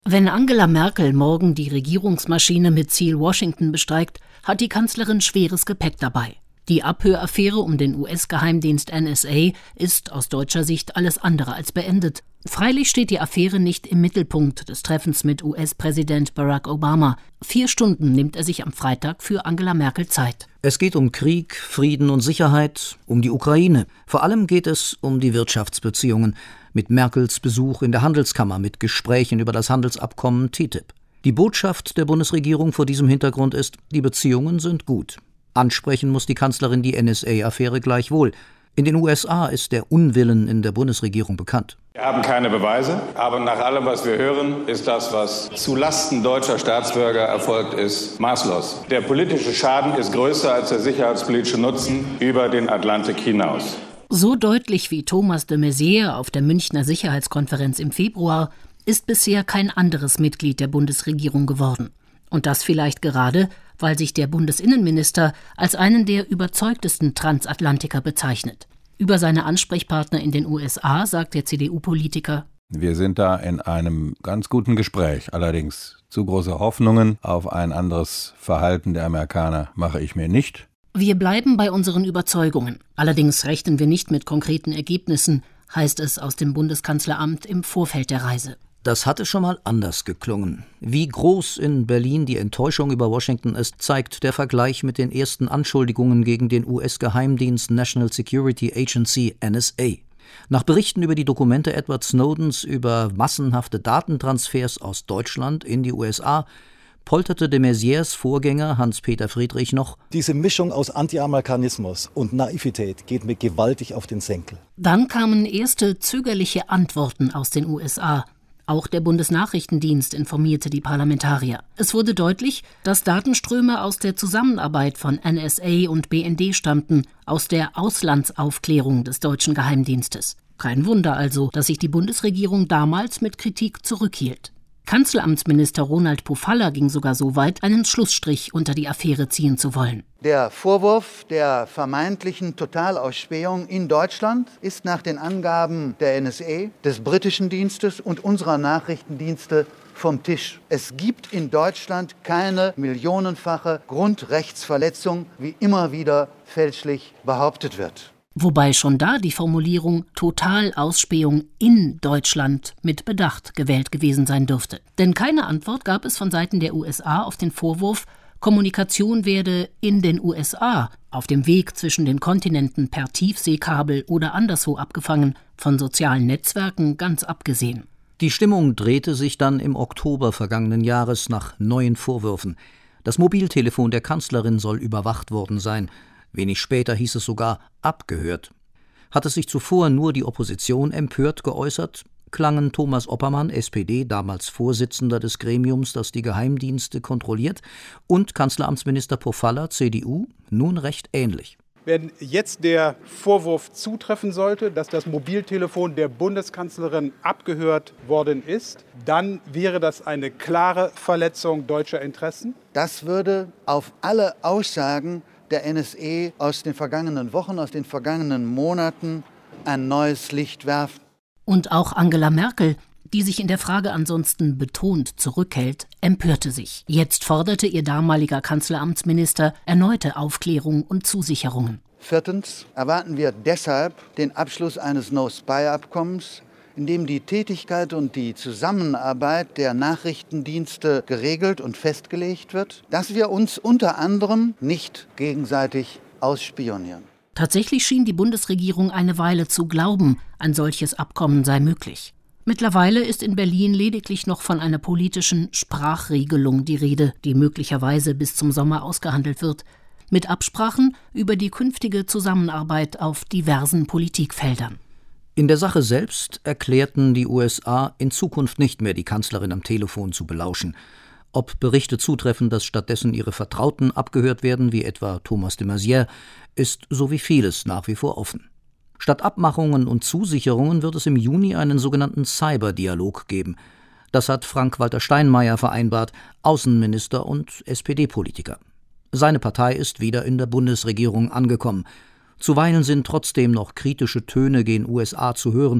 Wenn Angela Merkel morgen die Regierungsmaschine mit Ziel Washington besteigt, hat die Kanzlerin schweres Gepäck dabei. Die Abhöraffäre um den US-Geheimdienst NSA ist aus deutscher Sicht alles andere als beendet. Freilich steht die Affäre nicht im Mittelpunkt des Treffens mit US-Präsident Barack Obama. 4 Stunden nimmt er sich am Freitag für Angela Merkel Zeit. Es geht um Krieg, Frieden und Sicherheit, um die Ukraine. Vor allem geht es um die Wirtschaftsbeziehungen, mit Merkels Besuch in der Handelskammer, mit Gesprächen über das Handelsabkommen TTIP. Die Botschaft der Bundesregierung vor diesem Hintergrund ist, die Beziehungen sind gut. Ansprechen muss die Kanzlerin die NSA-Affäre gleichwohl. In den USA ist der Unwillen in der Bundesregierung bekannt. Wir haben keine Beweise, aber nach allem, was wir hören, ist das, was zulasten deutscher Staatsbürger erfolgt ist, maßlos. Der politische Schaden ist größer als der sicherheitspolitische Nutzen über den Atlantik hinaus. So deutlich wie Thomas de Maizière auf der Münchner Sicherheitskonferenz im Februar ist bisher kein anderes Mitglied der Bundesregierung geworden. Und das vielleicht gerade, weil sich der Bundesinnenminister als einen der überzeugtesten Transatlantiker bezeichnet. Über seine Ansprechpartner in den USA sagt der CDU-Politiker: Wir sind da in einem ganz guten Gespräch. Allerdings zu große Hoffnungen auf ein anderes Verhalten der Amerikaner mache ich mir nicht. Wir bleiben bei unseren Überzeugungen. Allerdings rechnen wir nicht mit konkreten Ergebnissen, heißt es aus dem Bundeskanzleramt im Vorfeld der Reise. Das hatte schon mal anders geklungen. Wie groß in Berlin die Enttäuschung über Washington ist, zeigt der Vergleich mit den ersten Anschuldigungen gegen den US-Geheimdienst National Security Agency NSA. Nach Berichten über die Dokumente Edward Snowdens über massenhafte Datentransfers aus Deutschland in die USA polterte de Maizières Vorgänger Hans-Peter Friedrich noch: Diese Mischung aus Anti-Amerikanismus und Naivität geht mir gewaltig auf den Senkel. Dann kamen erste zögerliche Antworten aus den USA. Auch der Bundesnachrichtendienst informierte die Parlamentarier. Es wurde deutlich, dass Datenströme aus der Zusammenarbeit von NSA und BND stammten, aus der Auslandsaufklärung des deutschen Geheimdienstes. Kein Wunder also, dass sich die Bundesregierung damals mit Kritik zurückhielt. Kanzleramtsminister Ronald Pofalla ging sogar so weit, einen Schlussstrich unter die Affäre ziehen zu wollen. Der Vorwurf der vermeintlichen Totalausspähung in Deutschland ist nach den Angaben der NSA, des britischen Dienstes und unserer Nachrichtendienste vom Tisch. Es gibt in Deutschland keine millionenfache Grundrechtsverletzung, wie immer wieder fälschlich behauptet wird. Wobei schon da die Formulierung Totalausspähung in Deutschland mit Bedacht gewählt gewesen sein dürfte. Denn keine Antwort gab es von Seiten der USA auf den Vorwurf, Kommunikation werde in den USA, auf dem Weg zwischen den Kontinenten per Tiefseekabel oder anderswo abgefangen, von sozialen Netzwerken ganz abgesehen. Die Stimmung drehte sich dann im Oktober vergangenen Jahres nach neuen Vorwürfen. Das Mobiltelefon der Kanzlerin soll überwacht worden sein. Wenig später hieß es sogar abgehört. Hatte sich zuvor nur die Opposition empört geäußert, klangen Thomas Oppermann, SPD, damals Vorsitzender des Gremiums, das die Geheimdienste kontrolliert, und Kanzleramtsminister Pofalla, CDU, nun recht ähnlich. Wenn jetzt der Vorwurf zutreffen sollte, dass das Mobiltelefon der Bundeskanzlerin abgehört worden ist, dann wäre das eine klare Verletzung deutscher Interessen. Das würde auf alle Aussagen der NSA aus den vergangenen Wochen, aus den vergangenen Monaten ein neues Licht werfen. Und auch Angela Merkel, die sich in der Frage ansonsten betont zurückhält, empörte sich. Jetzt forderte ihr damaliger Kanzleramtsminister erneute Aufklärung und Zusicherungen. 4. erwarten wir deshalb den Abschluss eines No-Spy-Abkommens, in dem die Tätigkeit und die Zusammenarbeit der Nachrichtendienste geregelt und festgelegt wird, dass wir uns unter anderem nicht gegenseitig ausspionieren. Tatsächlich schien die Bundesregierung eine Weile zu glauben, ein solches Abkommen sei möglich. Mittlerweile ist in Berlin lediglich noch von einer politischen Sprachregelung die Rede, die möglicherweise bis zum Sommer ausgehandelt wird, mit Absprachen über die künftige Zusammenarbeit auf diversen Politikfeldern. In der Sache selbst erklärten die USA, in Zukunft nicht mehr die Kanzlerin am Telefon zu belauschen. Ob Berichte zutreffen, dass stattdessen ihre Vertrauten abgehört werden, wie etwa Thomas de Maizière, ist so wie vieles nach wie vor offen. Statt Abmachungen und Zusicherungen wird es im Juni einen sogenannten Cyberdialog geben. Das hat Frank-Walter Steinmeier vereinbart, Außenminister und SPD-Politiker. Seine Partei ist wieder in der Bundesregierung angekommen. Zuweilen sind trotzdem noch kritische Töne gen USA zu hören.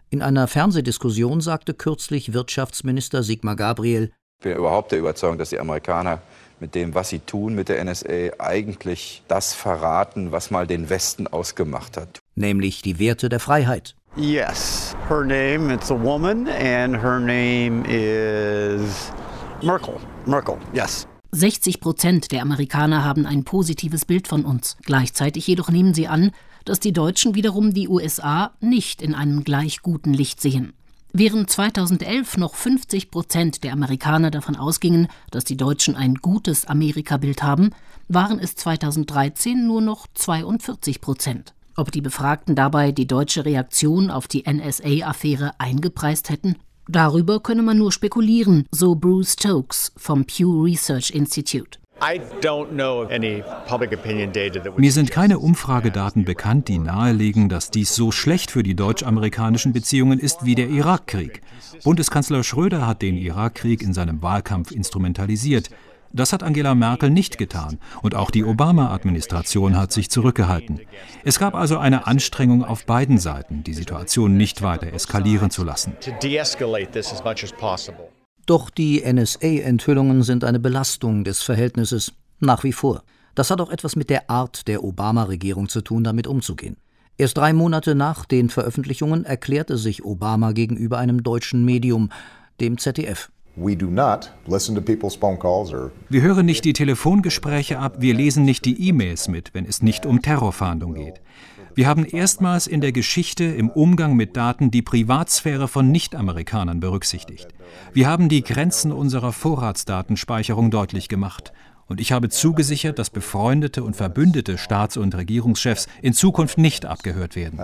In einer Fernsehdiskussion sagte kürzlich Wirtschaftsminister Sigmar Gabriel: Ich bin überhaupt der Überzeugung, dass die Amerikaner mit dem, was sie tun mit der NSA, eigentlich das verraten, was mal den Westen ausgemacht hat. Nämlich die Werte der Freiheit. Yes, her name, it's a woman and her name is Merkel. Merkel, yes. 60% der Amerikaner haben ein positives Bild von uns. Gleichzeitig jedoch nehmen sie an, dass die Deutschen wiederum die USA nicht in einem gleich guten Licht sehen. Während 2011 noch 50% der Amerikaner davon ausgingen, dass die Deutschen ein gutes Amerikabild haben, waren es 2013 nur noch 42%. Ob die Befragten dabei die deutsche Reaktion auf die NSA-Affäre eingepreist hätten? Darüber könne man nur spekulieren, so Bruce Stokes vom Pew Research Institute. Mir sind keine Umfragedaten bekannt, die nahelegen, dass dies so schlecht für die deutsch-amerikanischen Beziehungen ist wie der Irakkrieg. Bundeskanzler Schröder hat den Irakkrieg in seinem Wahlkampf instrumentalisiert. Das hat Angela Merkel nicht getan. Und auch die Obama-Administration hat sich zurückgehalten. Es gab also eine Anstrengung auf beiden Seiten, die Situation nicht weiter eskalieren zu lassen. Doch die NSA-Enthüllungen sind eine Belastung des Verhältnisses nach wie vor. Das hat auch etwas mit der Art der Obama-Regierung zu tun, damit umzugehen. Erst 3 Monate nach den Veröffentlichungen erklärte sich Obama gegenüber einem deutschen Medium, dem ZDF. Wir hören nicht die Telefongespräche ab, wir lesen nicht die E-Mails mit, wenn es nicht um Terrorfahndung geht. Wir haben erstmals in der Geschichte im Umgang mit Daten die Privatsphäre von Nicht-Amerikanern berücksichtigt. Wir haben die Grenzen unserer Vorratsdatenspeicherung deutlich gemacht. Und ich habe zugesichert, dass befreundete und verbündete Staats- und Regierungschefs in Zukunft nicht abgehört werden.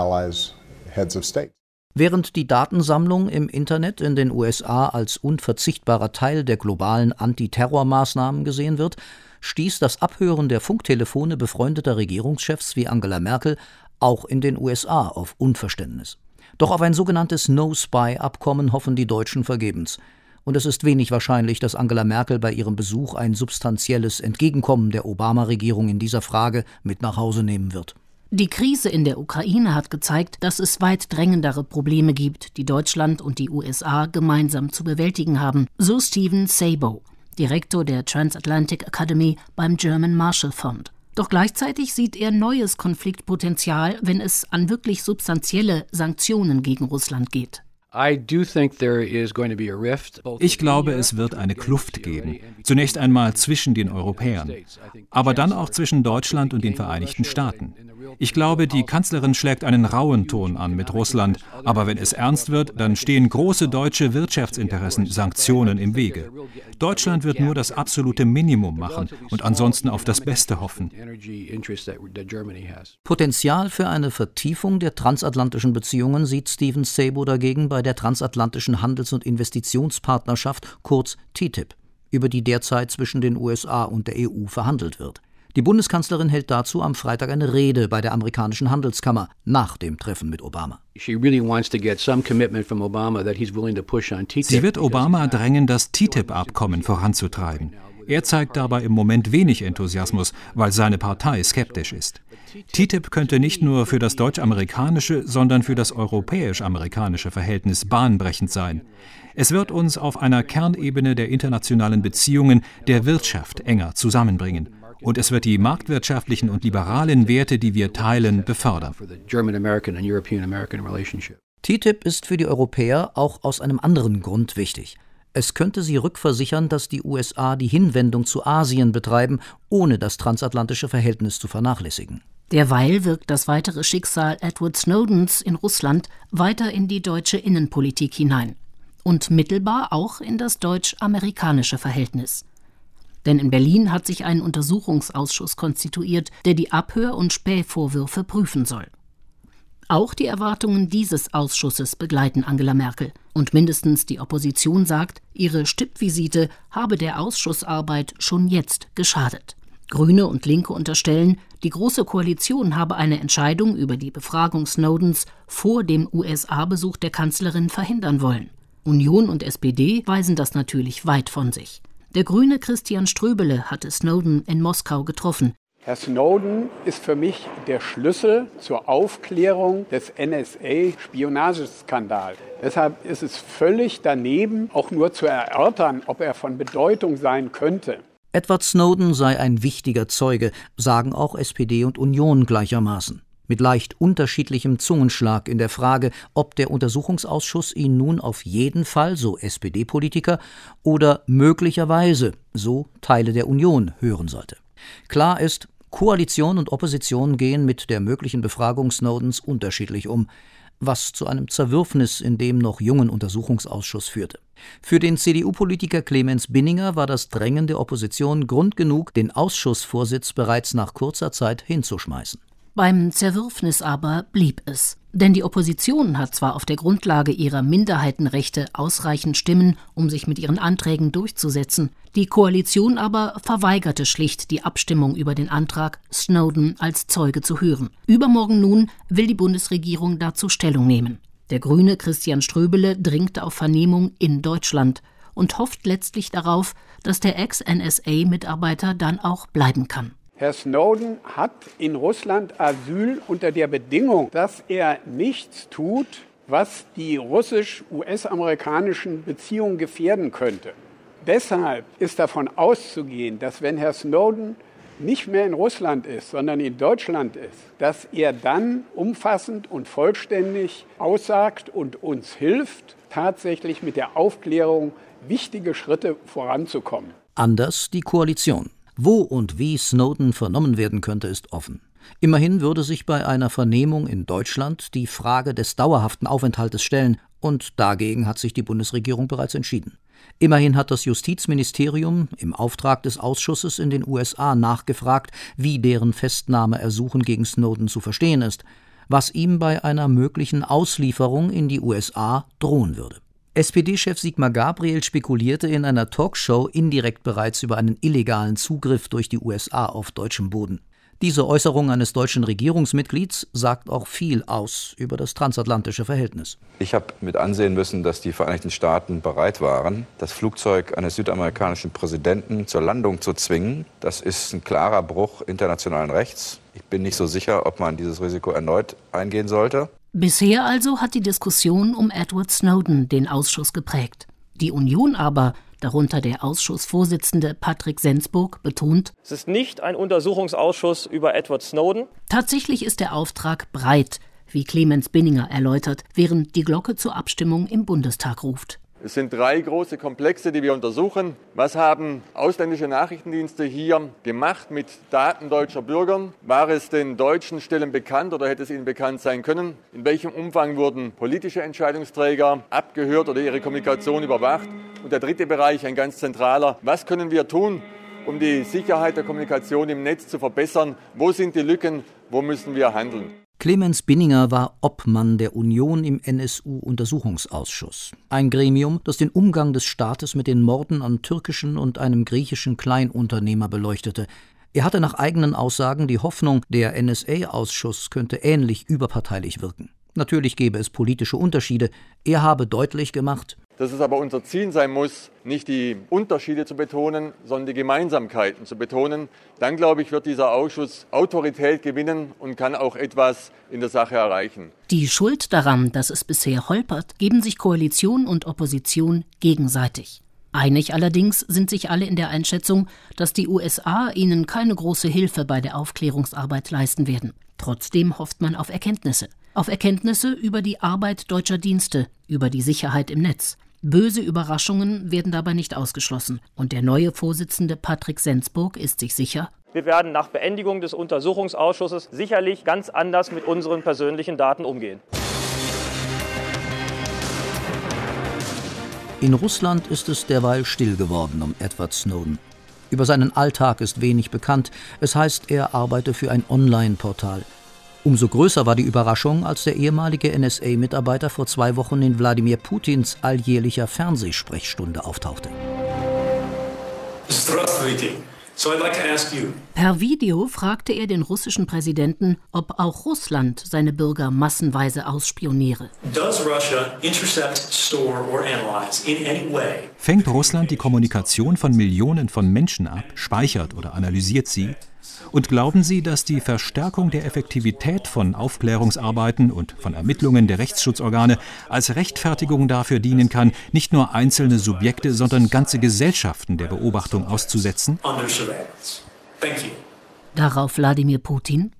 Während die Datensammlung im Internet in den USA als unverzichtbarer Teil der globalen Antiterrormaßnahmen gesehen wird, stieß das Abhören der Funktelefone befreundeter Regierungschefs wie Angela Merkel auch in den USA auf Unverständnis. Doch auf ein sogenanntes No-Spy-Abkommen hoffen die Deutschen vergebens. Und es ist wenig wahrscheinlich, dass Angela Merkel bei ihrem Besuch ein substanzielles Entgegenkommen der Obama-Regierung in dieser Frage mit nach Hause nehmen wird. Die Krise in der Ukraine hat gezeigt, dass es weit drängendere Probleme gibt, die Deutschland und die USA gemeinsam zu bewältigen haben, so Stephen Szabo, Direktor der Transatlantic Academy beim German Marshall Fund. Doch gleichzeitig sieht er neues Konfliktpotenzial, wenn es an wirklich substanzielle Sanktionen gegen Russland geht. Ich glaube, es wird eine Kluft geben. Zunächst einmal zwischen den Europäern, aber dann auch zwischen Deutschland und den Vereinigten Staaten. Ich glaube, die Kanzlerin schlägt einen rauen Ton an mit Russland, aber wenn es ernst wird, dann stehen große deutsche Wirtschaftsinteressen Sanktionen im Wege. Deutschland wird nur das absolute Minimum machen und ansonsten auf das Beste hoffen. Potenzial für eine Vertiefung der transatlantischen Beziehungen sieht Stephen Szabo dagegen bei der transatlantischen Handels- und Investitionspartnerschaft, kurz TTIP, über die derzeit zwischen den USA und der EU verhandelt wird. Die Bundeskanzlerin hält dazu am Freitag eine Rede bei der amerikanischen Handelskammer nach dem Treffen mit Obama. Sie wird Obama drängen, das TTIP-Abkommen voranzutreiben. Er zeigt dabei im Moment wenig Enthusiasmus, weil seine Partei skeptisch ist. TTIP könnte nicht nur für das deutsch-amerikanische, sondern für das europäisch-amerikanische Verhältnis bahnbrechend sein. Es wird uns auf einer Kernebene der internationalen Beziehungen der Wirtschaft enger zusammenbringen. Und es wird die marktwirtschaftlichen und liberalen Werte, die wir teilen, befördern. TTIP ist für die Europäer auch aus einem anderen Grund wichtig. Es könnte sie rückversichern, dass die USA die Hinwendung zu Asien betreiben, ohne das transatlantische Verhältnis zu vernachlässigen. Derweil wirkt das weitere Schicksal Edward Snowdens in Russland weiter in die deutsche Innenpolitik hinein. Und mittelbar auch in das deutsch-amerikanische Verhältnis. Denn in Berlin hat sich ein Untersuchungsausschuss konstituiert, der die Abhör- und Spähvorwürfe prüfen soll. Auch die Erwartungen dieses Ausschusses begleiten Angela Merkel. Und mindestens die Opposition sagt, ihre Stippvisite habe der Ausschussarbeit schon jetzt geschadet. Grüne und Linke unterstellen, die Große Koalition habe eine Entscheidung über die Befragung Snowdens vor dem USA-Besuch der Kanzlerin verhindern wollen. Union und SPD weisen das natürlich weit von sich. Der Grüne Christian Ströbele hatte Snowden in Moskau getroffen. Herr Snowden ist für mich der Schlüssel zur Aufklärung des NSA-Spionageskandals. Deshalb ist es völlig daneben, auch nur zu erörtern, ob er von Bedeutung sein könnte. Edward Snowden sei ein wichtiger Zeuge, sagen auch SPD und Union gleichermaßen. Mit leicht unterschiedlichem Zungenschlag in der Frage, ob der Untersuchungsausschuss ihn nun auf jeden Fall, so SPD-Politiker, oder möglicherweise, so Teile der Union, hören sollte. Klar ist, Koalition und Opposition gehen mit der möglichen Befragung Snowdens unterschiedlich um, was zu einem Zerwürfnis in dem noch jungen Untersuchungsausschuss führte. Für den CDU-Politiker Clemens Binninger war das Drängen der Opposition Grund genug, den Ausschussvorsitz bereits nach kurzer Zeit hinzuschmeißen. Beim Zerwürfnis aber blieb es. Denn die Opposition hat zwar auf der Grundlage ihrer Minderheitenrechte ausreichend Stimmen, um sich mit ihren Anträgen durchzusetzen. Die Koalition aber verweigerte schlicht die Abstimmung über den Antrag, Snowden als Zeuge zu hören. Übermorgen nun will die Bundesregierung dazu Stellung nehmen. Der Grüne Christian Ströbele dringt auf Vernehmung in Deutschland und hofft letztlich darauf, dass der Ex-NSA-Mitarbeiter dann auch bleiben kann. Herr Snowden hat in Russland Asyl unter der Bedingung, dass er nichts tut, was die russisch-US-amerikanischen Beziehungen gefährden könnte. Deshalb ist davon auszugehen, dass wenn Herr Snowden nicht mehr in Russland ist, sondern in Deutschland ist, dass er dann umfassend und vollständig aussagt und uns hilft, tatsächlich mit der Aufklärung wichtige Schritte voranzukommen. Anders die Koalition. Wo und wie Snowden vernommen werden könnte, ist offen. Immerhin würde sich bei einer Vernehmung in Deutschland die Frage des dauerhaften Aufenthaltes stellen, und dagegen hat sich die Bundesregierung bereits entschieden. Immerhin hat das Justizministerium im Auftrag des Ausschusses in den USA nachgefragt, wie deren Festnahmeersuchen gegen Snowden zu verstehen ist, was ihm bei einer möglichen Auslieferung in die USA drohen würde. SPD-Chef Sigmar Gabriel spekulierte in einer Talkshow indirekt bereits über einen illegalen Zugriff durch die USA auf deutschem Boden. Diese Äußerung eines deutschen Regierungsmitglieds sagt auch viel aus über das transatlantische Verhältnis. Ich habe mit ansehen müssen, dass die Vereinigten Staaten bereit waren, das Flugzeug eines südamerikanischen Präsidenten zur Landung zu zwingen. Das ist ein klarer Bruch internationalen Rechts. Ich bin nicht so sicher, ob man dieses Risiko erneut eingehen sollte. Bisher also hat die Diskussion um Edward Snowden den Ausschuss geprägt. Die Union aber, darunter der Ausschussvorsitzende Patrick Sensburg, betont: Es ist nicht ein Untersuchungsausschuss über Edward Snowden. Tatsächlich ist der Auftrag breit, wie Clemens Binninger erläutert, während die Glocke zur Abstimmung im Bundestag ruft. Es sind 3 große Komplexe, die wir untersuchen. Was haben ausländische Nachrichtendienste hier gemacht mit Daten deutscher Bürger? War es den deutschen Stellen bekannt oder hätte es ihnen bekannt sein können? In welchem Umfang wurden politische Entscheidungsträger abgehört oder ihre Kommunikation überwacht? Und der dritte Bereich, ein ganz zentraler: Was können wir tun, um die Sicherheit der Kommunikation im Netz zu verbessern? Wo sind die Lücken? Wo müssen wir handeln? Clemens Binninger war Obmann der Union im NSU-Untersuchungsausschuss. Ein Gremium, das den Umgang des Staates mit den Morden an türkischen und einem griechischen Kleinunternehmer beleuchtete. Er hatte nach eigenen Aussagen die Hoffnung, der NSA-Ausschuss könnte ähnlich überparteilich wirken. Natürlich gäbe es politische Unterschiede. Er habe deutlich gemacht, dass es aber unser Ziel sein muss, nicht die Unterschiede zu betonen, sondern die Gemeinsamkeiten zu betonen. Dann, glaube ich, wird dieser Ausschuss Autorität gewinnen und kann auch etwas in der Sache erreichen. Die Schuld daran, dass es bisher holpert, geben sich Koalition und Opposition gegenseitig. Einig allerdings sind sich alle in der Einschätzung, dass die USA ihnen keine große Hilfe bei der Aufklärungsarbeit leisten werden. Trotzdem hofft man auf Erkenntnisse. Auf Erkenntnisse über die Arbeit deutscher Dienste, über die Sicherheit im Netz. Böse Überraschungen werden dabei nicht ausgeschlossen. Und der neue Vorsitzende Patrick Sensburg ist sich sicher: Wir werden nach Beendigung des Untersuchungsausschusses sicherlich ganz anders mit unseren persönlichen Daten umgehen. In Russland ist es derweil still geworden um Edward Snowden. Über seinen Alltag ist wenig bekannt. Es heißt, er arbeite für ein Online-Portal. Umso größer war die Überraschung, als der ehemalige NSA-Mitarbeiter vor 2 Wochen in Wladimir Putins alljährlicher Fernsehsprechstunde auftauchte. Per Video fragte er den russischen Präsidenten, ob auch Russland seine Bürger massenweise ausspioniere. Fängt Russland die Kommunikation von Millionen von Menschen ab, speichert oder analysiert sie? Und glauben Sie, dass die Verstärkung der Effektivität von Aufklärungsarbeiten und von Ermittlungen der Rechtsschutzorgane als Rechtfertigung dafür dienen kann, nicht nur einzelne Subjekte, sondern ganze Gesellschaften der Beobachtung auszusetzen? Darauf Wladimir Putin: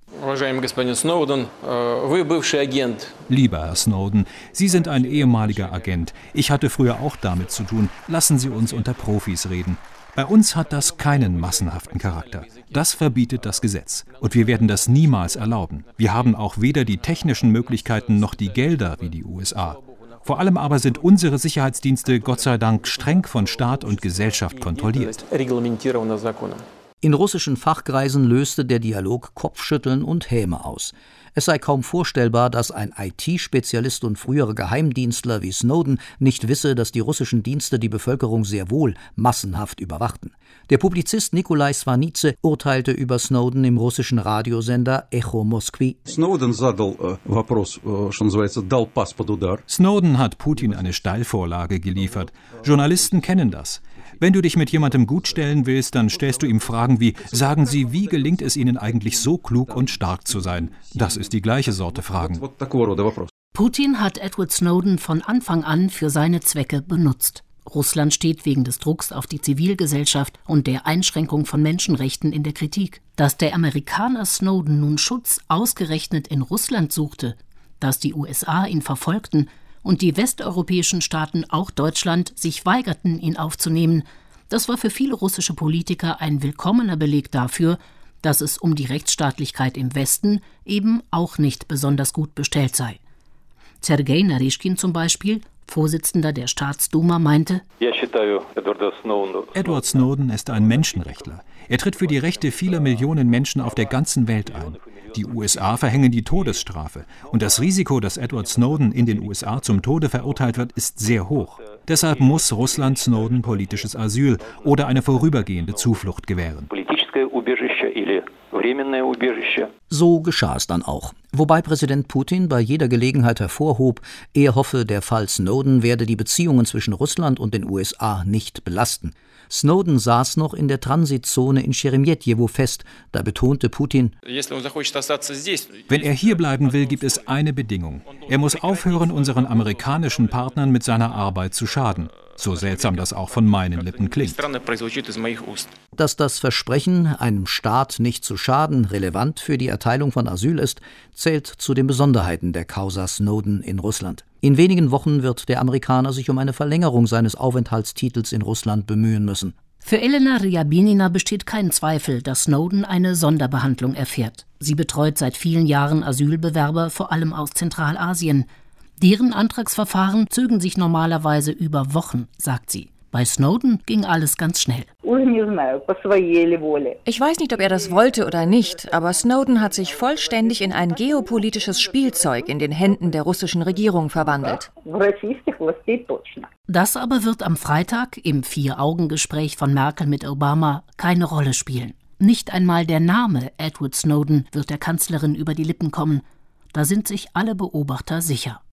Lieber Herr Snowden, Sie sind ein ehemaliger Agent. Ich hatte früher auch damit zu tun. Lassen Sie uns unter Profis reden. Bei uns hat das keinen massenhaften Charakter. Das verbietet das Gesetz. Und wir werden das niemals erlauben. Wir haben auch weder die technischen Möglichkeiten noch die Gelder wie die USA. Vor allem aber sind unsere Sicherheitsdienste Gott sei Dank streng von Staat und Gesellschaft kontrolliert. In russischen Fachkreisen löste der Dialog Kopfschütteln und Häme aus. Es sei kaum vorstellbar, dass ein IT-Spezialist und frühere Geheimdienstler wie Snowden nicht wisse, dass die russischen Dienste die Bevölkerung sehr wohl massenhaft überwachten. Der Publizist Nikolai Svanidze urteilte über Snowden im russischen Radiosender Echo Moskwy. Snowden hat Putin eine Steilvorlage geliefert. Journalisten kennen das. Wenn du dich mit jemandem gutstellen willst, dann stellst du ihm Fragen wie: Sagen Sie, wie gelingt es Ihnen eigentlich so klug und stark zu sein? Das ist die gleiche Sorte Fragen. Putin hat Edward Snowden von Anfang an für seine Zwecke benutzt. Russland steht wegen des Drucks auf die Zivilgesellschaft und der Einschränkung von Menschenrechten in der Kritik. Dass der Amerikaner Snowden nun Schutz ausgerechnet in Russland suchte, dass die USA ihn verfolgten und die westeuropäischen Staaten, auch Deutschland, sich weigerten, ihn aufzunehmen, das war für viele russische Politiker ein willkommener Beleg dafür, dass es um die Rechtsstaatlichkeit im Westen eben auch nicht besonders gut bestellt sei. Sergei Naryshkin zum Beispiel, Vorsitzender der Staatsduma, meinte: Edward Snowden ist ein Menschenrechtler. Er tritt für die Rechte vieler Millionen Menschen auf der ganzen Welt ein. Die USA verhängen die Todesstrafe. Und das Risiko, dass Edward Snowden in den USA zum Tode verurteilt wird, ist sehr hoch. Deshalb muss Russland Snowden politisches Asyl oder eine vorübergehende Zuflucht gewähren. So geschah es dann auch. Wobei Präsident Putin bei jeder Gelegenheit hervorhob, er hoffe, der Fall Snowden werde die Beziehungen zwischen Russland und den USA nicht belasten. Snowden saß noch in der Transitzone in Scheremetjewo fest. Da betonte Putin: Wenn er hier bleiben will, gibt es eine Bedingung. Er muss aufhören, unseren amerikanischen Partnern mit seiner Arbeit zu schaden. So seltsam das auch von meinen Lippen klingt. Dass das Versprechen, einem Staat nicht zu schaden, relevant für die Erteilung von Asyl ist, zählt zu den Besonderheiten der Causa Snowden in Russland. In wenigen Wochen wird der Amerikaner sich um eine Verlängerung seines Aufenthaltstitels in Russland bemühen müssen. Für Elena Ryabinina besteht kein Zweifel, dass Snowden eine Sonderbehandlung erfährt. Sie betreut seit vielen Jahren Asylbewerber, vor allem aus Zentralasien. Deren Antragsverfahren zögen sich normalerweise über Wochen, sagt sie. Bei Snowden ging alles ganz schnell. Ich weiß nicht, ob er das wollte oder nicht, aber Snowden hat sich vollständig in ein geopolitisches Spielzeug in den Händen der russischen Regierung verwandelt. Das aber wird am Freitag im Vier-Augen-Gespräch von Merkel mit Obama keine Rolle spielen. Nicht einmal der Name Edward Snowden wird der Kanzlerin über die Lippen kommen. Da sind sich alle Beobachter sicher.